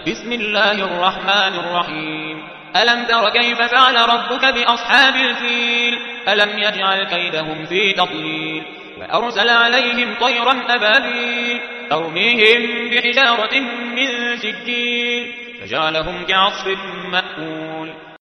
بسم الله الرحمن الرحيم ألم تر كيف فعل ربك بأصحاب الفيل ألم يجعل كيدهم في تضليل وأرسل عليهم طيرا أبابيل ترميهم بحجارة من سجيل فجعلهم كعصف مأكول